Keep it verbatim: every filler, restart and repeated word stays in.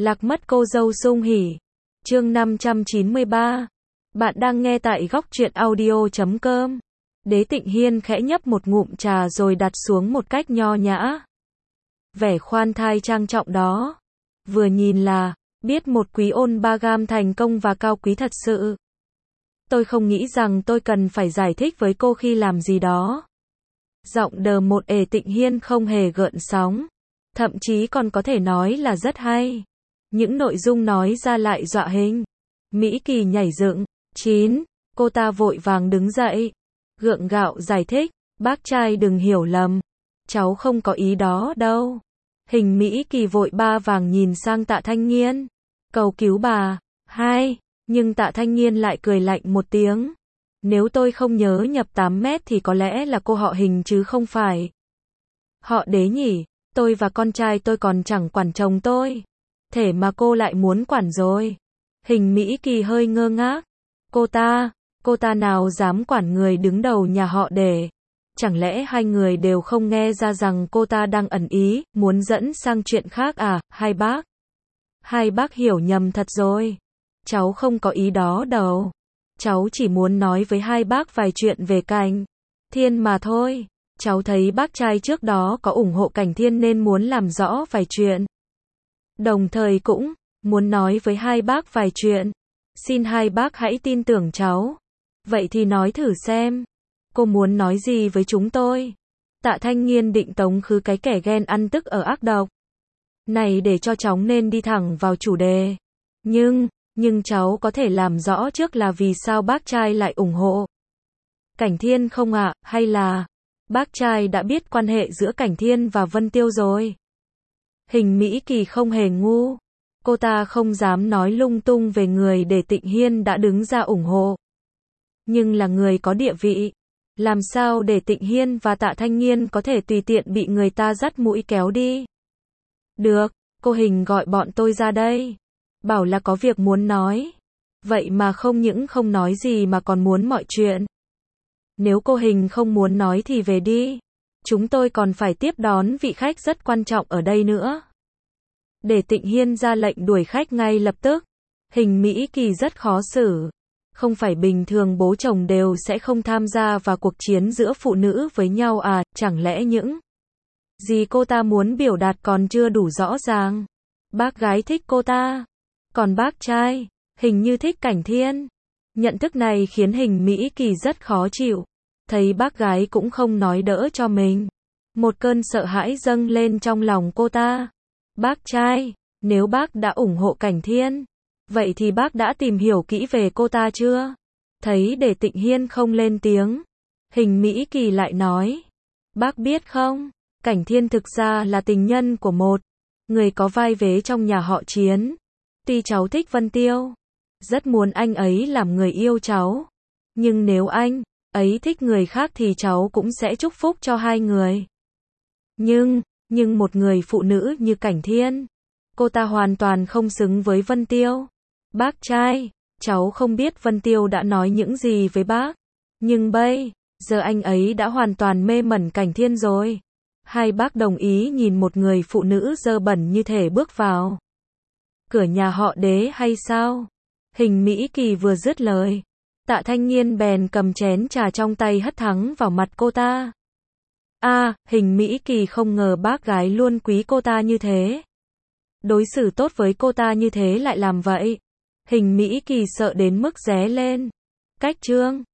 Lạc mất cô dâu sung hỉ. Chương năm trăm chín mươi ba. Bạn đang nghe tại góc truyện audio chấm com. Đế Tịnh Hiên khẽ nhấp một ngụm trà rồi đặt xuống một cách nho nhã. Vẻ khoan thai trang trọng đó. Vừa nhìn là, biết một quý ôn ba gam thành công và cao quý thật sự. Tôi không nghĩ rằng tôi cần phải giải thích với cô khi làm gì đó. Giọng đờ một ề Tịnh Hiên không hề gợn sóng. Thậm chí còn có thể nói là rất hay. Những nội dung nói ra lại dọa hình. Mỹ Kỳ nhảy dựng. Chín. Cô ta vội vàng đứng dậy. Gượng gạo giải thích. Bác trai đừng hiểu lầm. Cháu không có ý đó đâu. Hình Mỹ Kỳ vội ba vàng nhìn sang Tạ Thanh Nghiên. Cầu cứu bà. Hai. Nhưng Tạ Thanh Nghiên lại cười lạnh một tiếng. Nếu tôi không nhớ nhập tám mét thì có lẽ là cô họ Hình chứ không phải họ Đế nhỉ. Tôi và con trai tôi còn chẳng quản chồng tôi. Thế mà cô lại muốn quản rồi. Hình Mỹ Kỳ hơi ngơ ngác. Cô ta, cô ta nào dám quản người đứng đầu nhà họ Đế. Chẳng lẽ hai người đều không nghe ra rằng cô ta đang ẩn ý, muốn dẫn sang chuyện khác à, hai bác? Hai bác hiểu nhầm thật rồi. Cháu không có ý đó đâu. Cháu chỉ muốn nói với hai bác vài chuyện về Cảnh Thiên mà thôi. Cháu thấy bác trai trước đó có ủng hộ Cảnh Thiên nên muốn làm rõ vài chuyện. Đồng thời cũng muốn nói với hai bác vài chuyện. Xin hai bác hãy tin tưởng cháu. Vậy thì nói thử xem. Cô muốn nói gì với chúng tôi? Tạ Thanh Nghiên định tống khứ cái kẻ ghen ăn tức ở ác độc này để cho cháu nên đi thẳng vào chủ đề. Nhưng, nhưng cháu có thể làm rõ trước là vì sao bác trai lại ủng hộ Cảnh Thiên không ạ, à? Hay là bác trai đã biết quan hệ giữa Cảnh Thiên và Vân Tiêu rồi? Hình Mỹ Kỳ không hề ngu. Cô ta không dám nói lung tung về người để Tịnh Hiên đã đứng ra ủng hộ. Nhưng là người có địa vị. Làm sao để Tịnh Hiên và Tạ Thanh Nghiên có thể tùy tiện bị người ta dắt mũi kéo đi? Được, cô Hình gọi bọn tôi ra đây. Bảo là có việc muốn nói. Vậy mà không những không nói gì mà còn muốn mọi chuyện. Nếu cô Hình không muốn nói thì về đi. Chúng tôi còn phải tiếp đón vị khách rất quan trọng ở đây nữa. Để Tịnh Hiên ra lệnh đuổi khách ngay lập tức. Hình Mỹ Kỳ rất khó xử. Không phải bình thường bố chồng đều sẽ không tham gia vào cuộc chiến giữa phụ nữ với nhau à, chẳng lẽ những gì cô ta muốn biểu đạt còn chưa đủ rõ ràng? Bác gái thích cô ta. Còn bác trai, hình như thích Cảnh Thiên. Nhận thức này khiến Hình Mỹ Kỳ rất khó chịu. Thấy bác gái cũng không nói đỡ cho mình. Một cơn sợ hãi dâng lên trong lòng cô ta. Bác trai, nếu bác đã ủng hộ Cảnh Thiên, vậy thì bác đã tìm hiểu kỹ về cô ta chưa? Thấy để Tịnh Hiên không lên tiếng. Hình Mỹ Kỳ lại nói. Bác biết không, Cảnh Thiên thực ra là tình nhân của một người có vai vế trong nhà họ Chiến. Tuy cháu thích Vân Tiêu, rất muốn anh ấy làm người yêu cháu. Nhưng nếu anh ấy thích người khác thì cháu cũng sẽ chúc phúc cho hai người. Nhưng, nhưng một người phụ nữ như Cảnh Thiên, cô ta hoàn toàn không xứng với Vân Tiêu. Bác trai, cháu không biết Vân Tiêu đã nói những gì với bác. Nhưng bây giờ anh ấy đã hoàn toàn mê mẩn Cảnh Thiên rồi. Hai bác đồng ý nhìn một người phụ nữ dơ bẩn như thể bước vào cửa nhà họ Đế hay sao? Hình Mỹ Kỳ vừa dứt lời, Tạ Thanh Nghiên bèn cầm chén trà trong tay hất thẳng vào mặt cô ta. A, à, Hình Mỹ Kỳ không ngờ bác gái luôn quý cô ta như thế. Đối xử tốt với cô ta như thế lại làm vậy. Hình Mỹ Kỳ sợ đến mức ré lên. Cách trương,